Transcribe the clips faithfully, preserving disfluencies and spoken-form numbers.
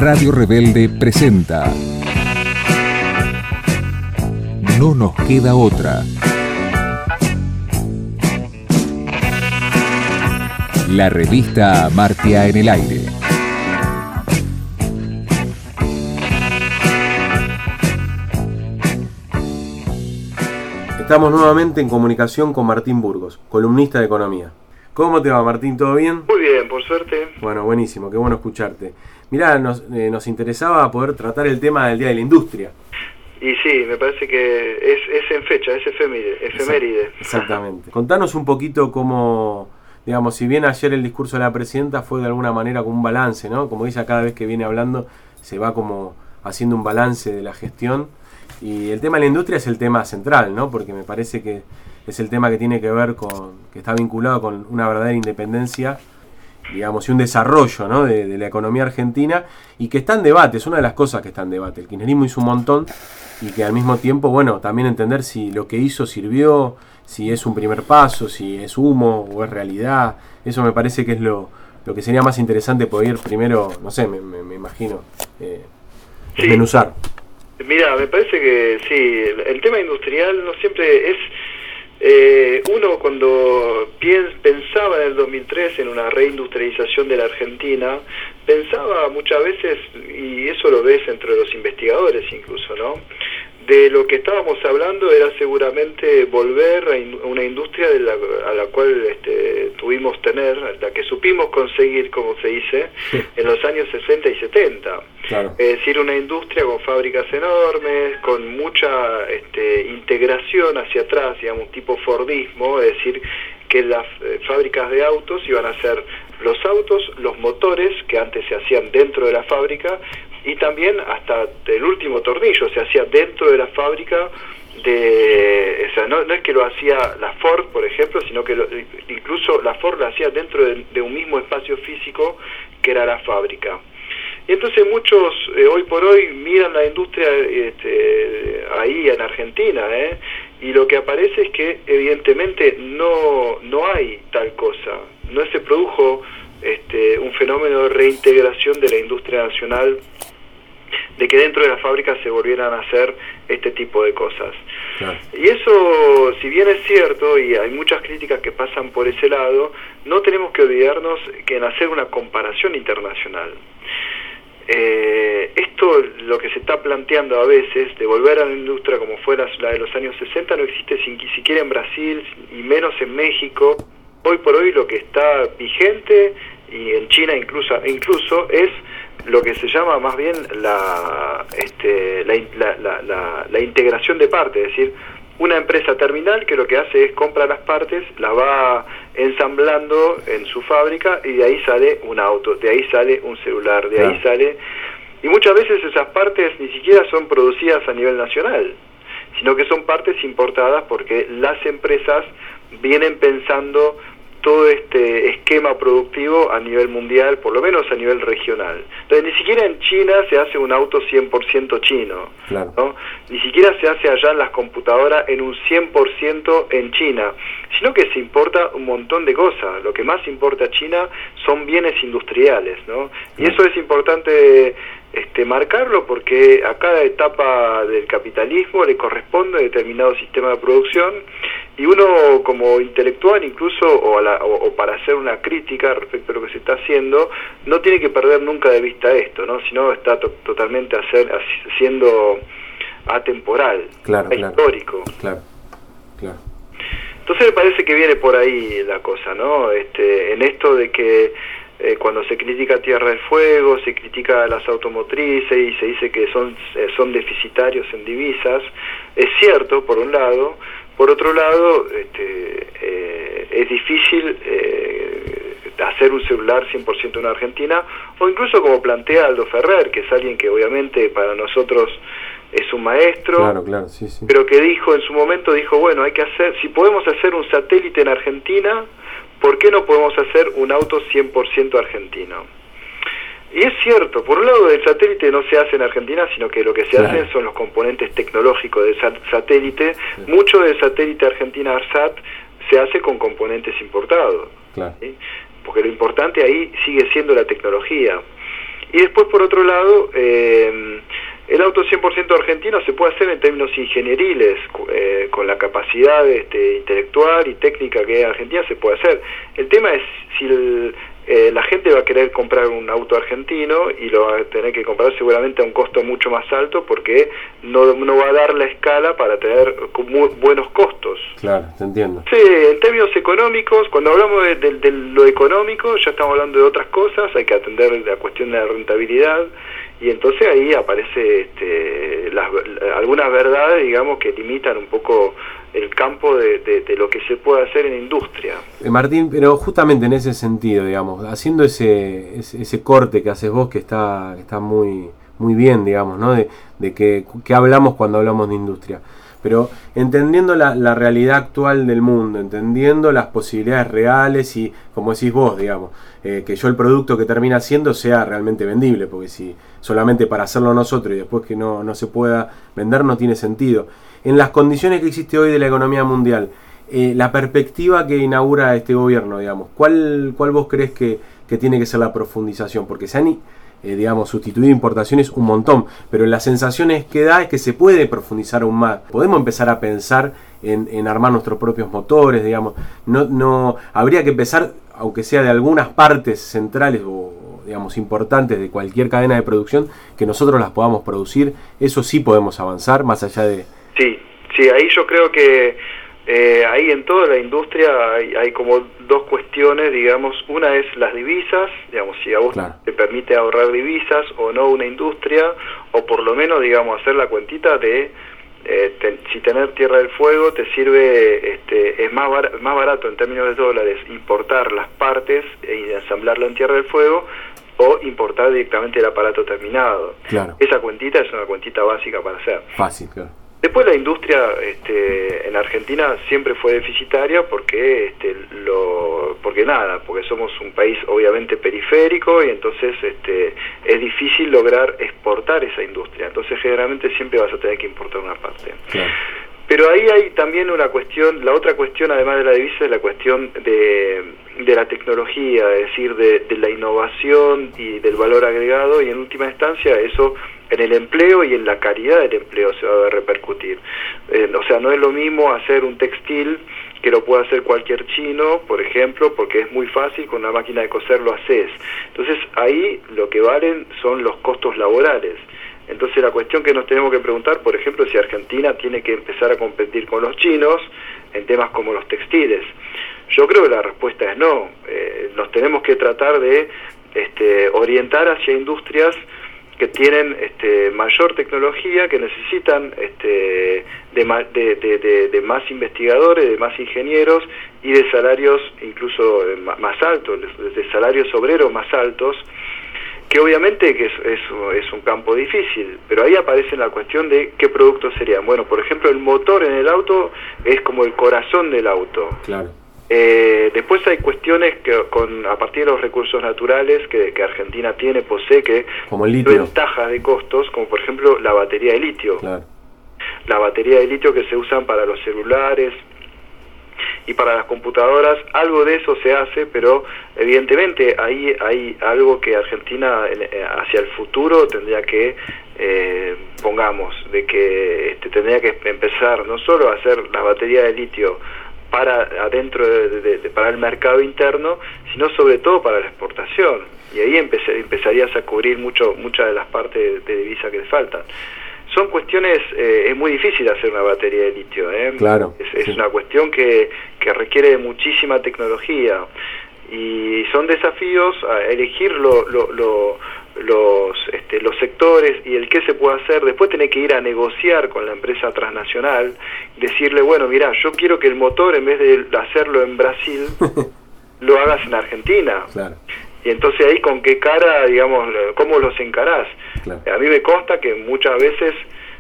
Radio Rebelde presenta No nos queda otra. La revista Amartya en el aire. Estamos nuevamente en comunicación con Martín Burgos, columnista de economía. ¿Cómo te va, Martín? ¿Todo bien? Muy bien, por suerte. Bueno, buenísimo, qué bueno escucharte. Mirá, nos, eh, nos interesaba poder tratar el tema del Día de la Industria. Y sí, me parece que es, es en fecha, es efeméride. efeméride. Exactamente. Contanos un poquito cómo, digamos, si bien ayer el discurso de la presidenta fue de alguna manera como un balance, ¿no? Como ella cada vez que viene hablando, se va como haciendo un balance de la gestión. Y el tema de la industria es el tema central, ¿no? Porque me parece que es el tema que tiene que ver con, que está vinculado con una verdadera independencia, digamos, y un desarrollo, ¿no? de, de la economía argentina, y que está en debate, es una de las cosas que está en debate. El kirchnerismo hizo un montón, y que al mismo tiempo, bueno, también entender si lo que hizo sirvió, si es un primer paso, si es humo o es realidad. Eso me parece que es lo, lo que sería más interesante poder primero, no sé, me, me, me imagino, eh, sí. desmenuzar. Mira, me parece que sí, el, el tema industrial no siempre es... Eh, uno cuando piens, pensaba en el dos mil tres en una reindustrialización de la Argentina, pensaba muchas veces, y eso lo ves entre los investigadores incluso, ¿no? De lo que estábamos hablando era seguramente volver a in, una industria de la, a la cual este, tuvimos tener, la que supimos conseguir, como se dice, sí. en los años sesenta y setenta. Claro. Es decir, una industria con fábricas enormes, con mucha este, integración hacia atrás, digamos, tipo Fordismo, es decir, que las eh, fábricas de autos iban a ser los autos, los motores, que antes se hacían dentro de la fábrica, y también hasta el último tornillo se hacía dentro de la fábrica. De, o sea, no, no es que lo hacía la Ford, por ejemplo, sino que lo, incluso la Ford lo hacía dentro de, de un mismo espacio físico que era la fábrica. Y entonces muchos eh, hoy por hoy miran la industria este, ahí en Argentina, ¿eh? Y lo que aparece es que evidentemente no, no hay tal cosa, no se produjo este, un fenómeno de reintegración de la industria nacional, de que dentro de las fábricas se volvieran a hacer este tipo de cosas. Claro. Y eso, si bien es cierto, y hay muchas críticas que pasan por ese lado, no tenemos que olvidarnos que en hacer una comparación internacional. Eh, esto, lo que se está planteando a veces, de volver a la industria como fuera la de los años sesenta, no existe sin, siquiera en Brasil, y menos en México. Hoy por hoy lo que está vigente, y en China incluso, incluso es lo que se llama más bien la, este, la, la, la, la, la integración de partes, es decir, una empresa terminal que lo que hace es compra las partes, las va ensamblando en su fábrica y de ahí sale un auto, de ahí sale un celular, de ahí sale... Y muchas veces esas partes ni siquiera son producidas a nivel nacional, sino que son partes importadas porque las empresas vienen pensando todo este esquema productivo a nivel mundial, por lo menos a nivel regional. Entonces, ni siquiera en China se hace un auto cien por ciento chino, claro. ¿no? Ni siquiera se hace allá en las computadoras en un cien por ciento en China, sino que se importa un montón de cosas. Lo que más importa a China son bienes industriales, ¿no? Y eso es importante este, marcarlo porque a cada etapa del capitalismo le corresponde determinado sistema de producción, y uno como intelectual incluso, o, a la, o, o para hacer una crítica respecto a lo que se está haciendo, no tiene que perder nunca de vista esto, ¿no? Sino está to totalmente hacer, siendo atemporal, claro, histórico. Claro, claro. Entonces me parece que viene por ahí la cosa, ¿no? Este, en esto de que eh, cuando se critica Tierra del Fuego, se critica a las automotrices y se dice que son, eh, son deficitarios en divisas, es cierto, por un lado. Por otro lado, este, eh, es difícil eh, hacer un celular cien por ciento en Argentina, o incluso como plantea Aldo Ferrer, que es alguien que obviamente para nosotros es un maestro, claro, claro, sí, sí. pero que dijo en su momento, dijo, bueno, hay que hacer, si podemos hacer un satélite en Argentina, ¿por qué no podemos hacer un auto cien por ciento argentino? Y es cierto, por un lado el satélite no se hace en Argentina, sino que lo que se claro. hacen son los componentes tecnológicos del satélite. Sí. Mucho del satélite Argentina ARSAT se hace con componentes importados, claro. ¿sí? Porque lo importante ahí sigue siendo la tecnología. Y después, por otro lado, eh, el auto cien por ciento argentino se puede hacer en términos ingenieriles, eh, con la capacidad este, intelectual y técnica que hay en Argentina se puede hacer. El tema es si el, eh, la gente va a querer comprar un auto argentino y lo va a tener que comprar seguramente a un costo mucho más alto porque no, no va a dar la escala para tener muy buenos costos. Claro, te entiendo. Sí, en términos económicos, cuando hablamos de, de, de lo económico ya estamos hablando de otras cosas, hay que atender la cuestión de la rentabilidad. Y entonces ahí aparece este, las, algunas verdades, digamos, que limitan un poco el campo de, de, de lo que se puede hacer en industria. Eh, Martín, pero justamente en ese sentido, digamos, haciendo ese ese, ese corte que haces vos que está que está muy muy bien, digamos, ¿no? De, de que, que hablamos cuando hablamos de industria. Pero entendiendo la, la realidad actual del mundo, entendiendo las posibilidades reales y, como decís vos, digamos, eh, que yo el producto que termina haciendo sea realmente vendible, porque si solamente para hacerlo nosotros y después que no, no se pueda vender no tiene sentido. En las condiciones que existe hoy de la economía mundial, eh, la perspectiva que inaugura este gobierno, digamos, ¿cuál, cuál vos crees que, que tiene que ser la profundización? Porque se han... Eh, digamos, sustituir importaciones un montón, pero las sensaciones que da es que se puede profundizar aún más. Podemos empezar a pensar en, en armar nuestros propios motores, digamos. No, no habría que empezar, aunque sea de algunas partes centrales o, digamos, importantes de cualquier cadena de producción, que nosotros las podamos producir. Eso sí podemos avanzar, más allá de... Sí, sí, ahí yo creo que Eh, ahí en toda la industria hay, hay como dos cuestiones, digamos, una es las divisas, digamos, si a vos claro. te permite ahorrar divisas o no una industria, o por lo menos, digamos, hacer la cuentita de eh, te, si tener Tierra del Fuego te sirve, este, es más, bar, más barato en términos de dólares importar las partes y ensamblarlo en Tierra del Fuego o importar directamente el aparato terminado. Claro. Esa cuentita es una cuentita básica para hacer. Fácil, claro. Después la industria este, en Argentina siempre fue deficitaria porque este, lo porque nada, porque somos un país obviamente periférico y entonces este, es difícil lograr exportar esa industria. Entonces generalmente siempre vas a tener que importar una parte. Claro. Pero ahí hay también una cuestión, la otra cuestión además de la divisa es la cuestión de, de la tecnología, es decir, de, de la innovación y del valor agregado, y en última instancia eso en el empleo y en la calidad del empleo se va a repercutir. Eh, o sea, no es lo mismo hacer un textil que lo puede hacer cualquier chino, por ejemplo, porque es muy fácil, con una máquina de coser lo haces. Entonces ahí lo que valen son los costos laborales. Entonces la cuestión que nos tenemos que preguntar, por ejemplo, si Argentina tiene que empezar a competir con los chinos en temas como los textiles. Yo creo que la respuesta es no. Eh, nos tenemos que tratar de este, orientar hacia industrias que tienen este, mayor tecnología, que necesitan este, de, de, de, de, de más investigadores, de más ingenieros y de salarios incluso más altos, de salarios obreros más altos, que obviamente que es, es, es un campo difícil, pero ahí aparece la cuestión de qué productos serían. Bueno, por ejemplo, el motor en el auto es como el corazón del auto. Claro. Eh, después hay cuestiones que con a partir de los recursos naturales que, que Argentina tiene, posee, que como el litio, ventajas de costos, como por ejemplo la batería de litio. Claro. La batería de litio que se usan para los celulares y para las computadoras, algo de eso se hace, pero evidentemente ahí hay algo que Argentina hacia el futuro tendría que, eh, pongamos, de que este, tendría que empezar no solo a hacer la batería de litio para adentro de, de, de, para el mercado interno, sino sobre todo para la exportación, y ahí empecé, empezarías a cubrir mucho muchas de las partes de, de divisa que le faltan. Son cuestiones, eh, es muy difícil hacer una batería de litio, ¿eh? Claro, es, es sí. una cuestión que, que requiere de muchísima tecnología, y son desafíos a elegir lo, lo, lo, los, este, los sectores y el qué se puede hacer. Después tenés que ir a negociar con la empresa transnacional, decirle, bueno, mirá, yo quiero que el motor, en vez de hacerlo en Brasil, lo hagas en Argentina. Claro. Y entonces ahí con qué cara, digamos, cómo los encarás. Claro. A mí me consta que muchas veces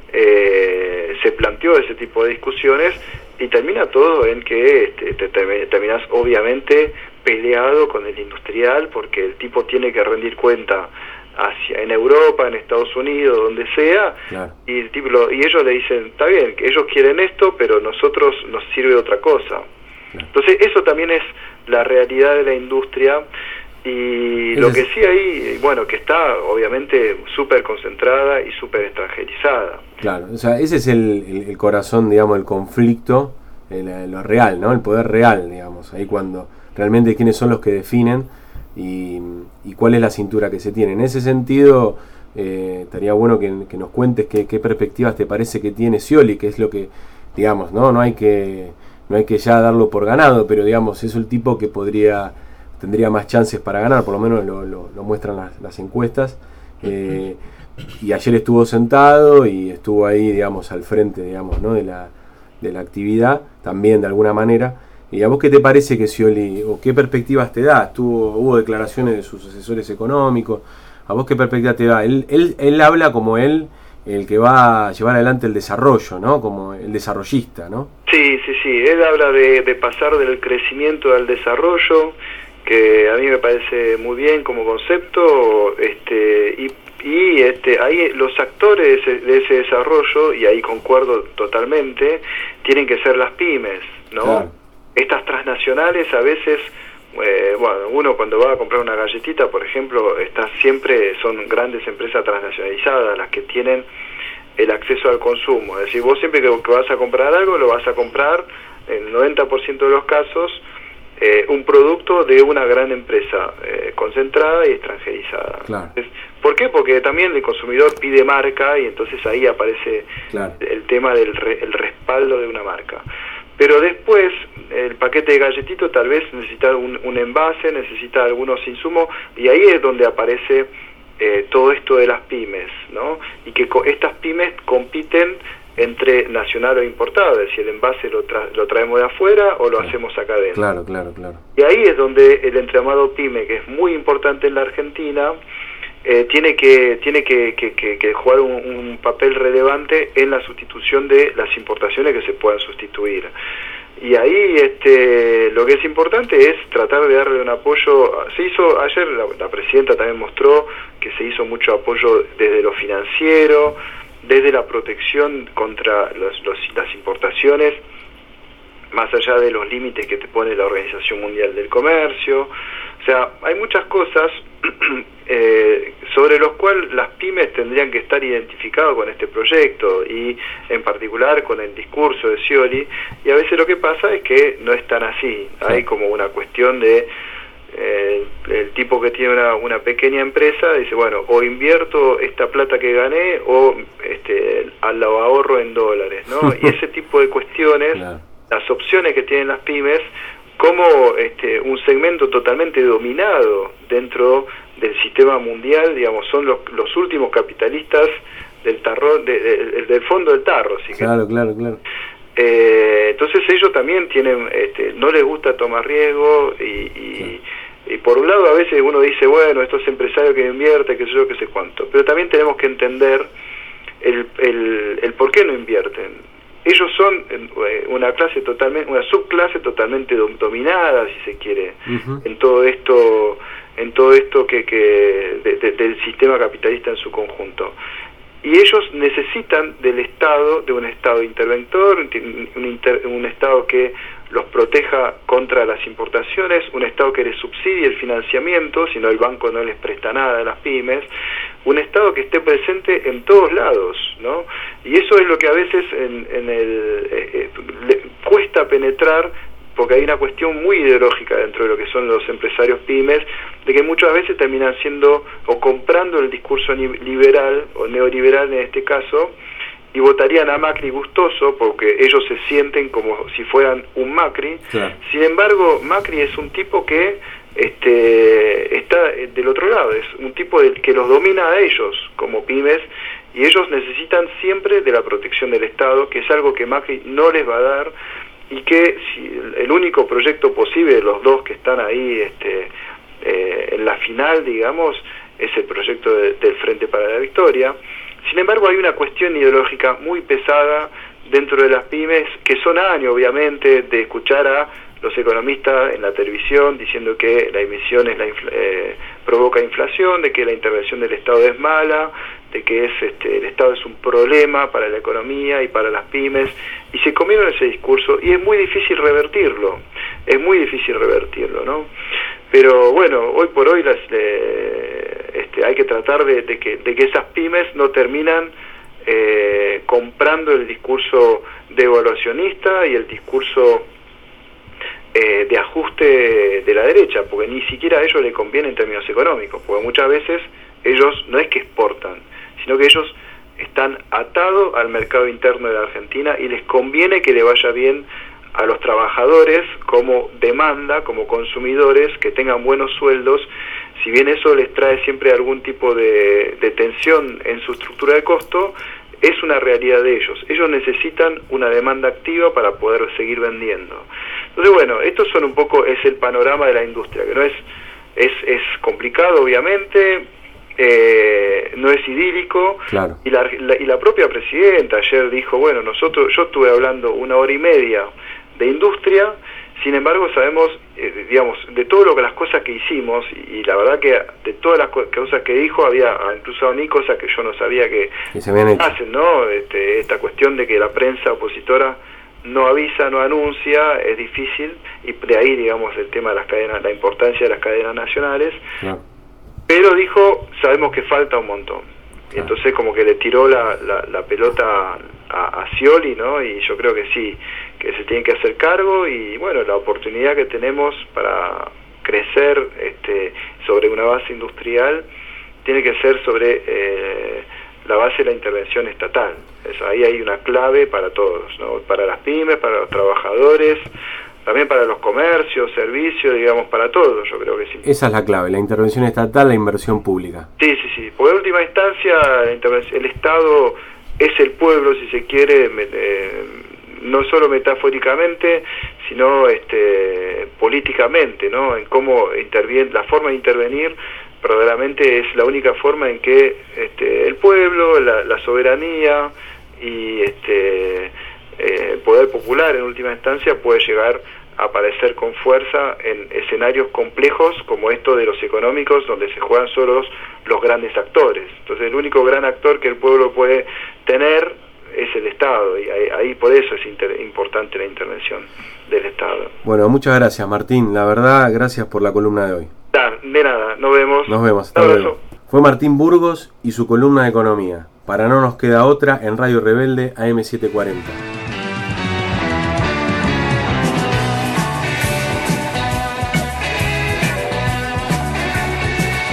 eh, se planteó ese tipo de discusiones y termina todo en que este, te, te, terminás obviamente peleado con el industrial, porque el tipo tiene que rendir cuenta hacia en Europa, en Estados Unidos, donde sea, claro. y el tipo lo, y ellos le dicen, está bien, que ellos quieren esto, pero nosotros nos sirve otra cosa. Claro. Entonces eso también es la realidad de la industria. Y Ese lo es... que sí hay, bueno, que está obviamente súper concentrada y súper extranjerizada. Claro, o sea, ese es el, el, el corazón, digamos, del conflicto, el, lo real, ¿no? El poder real, digamos, ahí cuando realmente quiénes son los que definen y, y cuál es la cintura que se tiene. En ese sentido, eh, estaría bueno que, que nos cuentes qué, qué perspectivas te parece que tiene Scioli, que es lo que, digamos, no, no hay que, no hay que ya darlo por ganado, pero digamos, es el tipo que podría... tendría más chances para ganar, por lo menos lo, lo, lo muestran las, las encuestas. Eh, y ayer estuvo sentado y estuvo ahí, digamos, al frente, digamos, ¿no? de la de la actividad, también de alguna manera. ¿Y a vos qué te parece que Scioli, o qué perspectivas te da? Estuvo, hubo declaraciones de sus asesores económicos. ¿A vos qué perspectiva te da? Él, él, él habla como él, el que va a llevar adelante el desarrollo, ¿no? Como el desarrollista, ¿no? Sí, sí, sí. Él habla de, de pasar del crecimiento al desarrollo, que a mí me parece muy bien como concepto, este, y, y este, ahí los actores de ese, de ese desarrollo, y ahí concuerdo totalmente, tienen que ser las pymes, ¿no? Claro. Estas transnacionales a veces, eh, bueno, uno cuando va a comprar una galletita, por ejemplo, está siempre, son grandes empresas transnacionalizadas las que tienen el acceso al consumo, es decir, vos siempre que, que vas a comprar algo, lo vas a comprar, en el noventa por ciento de los casos, Eh, un producto de una gran empresa eh, concentrada y extranjerizada. Claro. ¿Por qué? Porque también el consumidor pide marca y entonces ahí aparece claro. el tema del re, el respaldo de una marca. Pero después el paquete de galletito tal vez necesita un, un envase, necesita algunos insumos y ahí es donde aparece eh, todo esto de las pymes, ¿no? Y que co estas pymes compiten entre nacional o importado, es decir, el envase lo, tra lo traemos de afuera o lo claro. hacemos acá adentro. Claro, claro, claro. Y ahí es donde el entramado pyme, que es muy importante en la Argentina, eh, tiene que tiene que, que, que, que jugar un, un papel relevante en la sustitución de las importaciones que se puedan sustituir. Y ahí este, lo que es importante es tratar de darle un apoyo. Se hizo ayer, la, la presidenta también mostró que se hizo mucho apoyo desde lo financiero, desde la protección contra los, los, las importaciones, más allá de los límites que te pone la Organización Mundial del Comercio. O sea, hay muchas cosas eh, sobre los cuales las pymes tendrían que estar identificadas con este proyecto y en particular con el discurso de Scioli, y a veces lo que pasa es que no es tan así. Hay como una cuestión de Eh, el tipo que tiene una, una pequeña empresa dice, bueno, o invierto esta plata que gané o este, lo ahorro en dólares, ¿no? Y ese tipo de cuestiones, claro. Las opciones que tienen las pymes, como este, un segmento totalmente dominado dentro del sistema mundial, digamos, son los, los últimos capitalistas del tarro, de, de, del fondo del tarro, ¿sí? Claro, que, claro, claro. Eh, entonces ellos también tienen, este, no les gusta tomar riesgo y, y, sí. y por un lado a veces uno dice, bueno, estos empresarios que invierten, que sé yo, que sé cuánto, pero también tenemos que entender el, el, el por qué no invierten. Ellos son eh, una clase totalmente, una subclase totalmente dom dominada, si se quiere, uh-huh. en todo esto, en todo esto que, que de, de, del sistema capitalista en su conjunto. Y ellos necesitan del Estado, de un Estado interventor, un, inter, un Estado que los proteja contra las importaciones, un Estado que les subsidie el financiamiento, si no el banco no les presta nada a las pymes, un Estado que esté presente en todos lados, ¿no? Y eso es lo que a veces en, en el, eh, le cuesta penetrar, porque hay una cuestión muy ideológica dentro de lo que son los empresarios pymes, de que muchas veces terminan siendo o comprando el discurso liberal o neoliberal en este caso, y votarían a Macri gustoso porque ellos se sienten como si fueran un Macri. Claro. Sin embargo, Macri es un tipo que este, está del otro lado, es un tipo del, que los domina a ellos como pymes, y ellos necesitan siempre de la protección del Estado, que es algo que Macri no les va a dar, y que si el único proyecto posible de los dos que están ahí este, eh, en la final, digamos, es el proyecto de, del Frente para la Victoria. Sin embargo, hay una cuestión ideológica muy pesada dentro de las pymes, que son años, obviamente, de escuchar a los economistas en la televisión diciendo que la emisión es la infla, eh, provoca inflación, de que la intervención del Estado es mala, de que es este, el Estado es un problema para la economía y para las pymes, y se comieron ese discurso, y es muy difícil revertirlo, es muy difícil revertirlo, ¿no? Pero bueno, hoy por hoy las, eh, este, hay que tratar de, de, que, de que esas pymes no terminan eh, comprando el discurso devaluacionista y el discurso eh, de ajuste de la derecha, porque ni siquiera a ellos les conviene en términos económicos, porque muchas veces ellos no es que exportan, sino que ellos están atados al mercado interno de la Argentina y les conviene que le vaya bien a los trabajadores como demanda, como consumidores, que tengan buenos sueldos, si bien eso les trae siempre algún tipo de, de tensión en su estructura de costo, es una realidad de ellos. Ellos necesitan una demanda activa para poder seguir vendiendo. Entonces, bueno, estos son un poco, es el panorama de la industria, que no es, es, es complicado, obviamente, eh, no es idílico, claro. y, la, la, y la propia presidenta ayer dijo, bueno, nosotros, yo estuve hablando una hora y media de industria, sin embargo sabemos, eh, digamos, de todo lo que las cosas que hicimos, y, y la verdad que de todas las co cosas que dijo, había incluso a mí cosas que yo no sabía que, que se habían hecho. hacen, ¿no? Este, esta cuestión de que la prensa opositora no avisa, no anuncia, es difícil, y de ahí, digamos, el tema de las cadenas, la importancia de las cadenas nacionales, Claro. pero dijo, sabemos que falta un montón. Y Claro. entonces como que le tiró la, la, la pelota a, a Scioli, ¿no? Y yo creo que sí, que se tiene que hacer cargo, y bueno, la oportunidad que tenemos para crecer este, sobre una base industrial tiene que ser sobre eh, la base de la intervención estatal. Es, ahí hay una clave para todos, ¿no? Para las pymes, para los trabajadores, también para los comercios, servicios, digamos, para todos, yo creo que sí. Esa es la clave, la intervención estatal, la inversión pública. Sí, sí, sí. Por última instancia, el Estado es el pueblo, si se quiere, eh, no solo metafóricamente, sino este, políticamente, ¿no? En cómo interviene, la forma de intervenir verdaderamente es la única forma en que este, el pueblo, la, la soberanía y este, eh, el poder popular, en última instancia, puede llegar a aparecer con fuerza en escenarios complejos como esto de los económicos, donde se juegan solo los, los grandes actores. Entonces el único gran actor que el pueblo puede tener es el Estado, y ahí, ahí por eso es inter, importante la intervención del Estado. Bueno, muchas gracias, Martín, la verdad, gracias por la columna de hoy. Da, de nada, nos vemos. Nos vemos, hasta luego. Fue Martín Burgos y su columna de economía. Para No Nos Queda Otra, en Radio Rebelde A M setecientos cuarenta.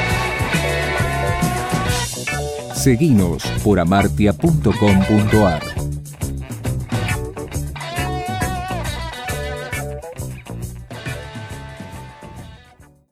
Seguinos por amartia punto com punto ar.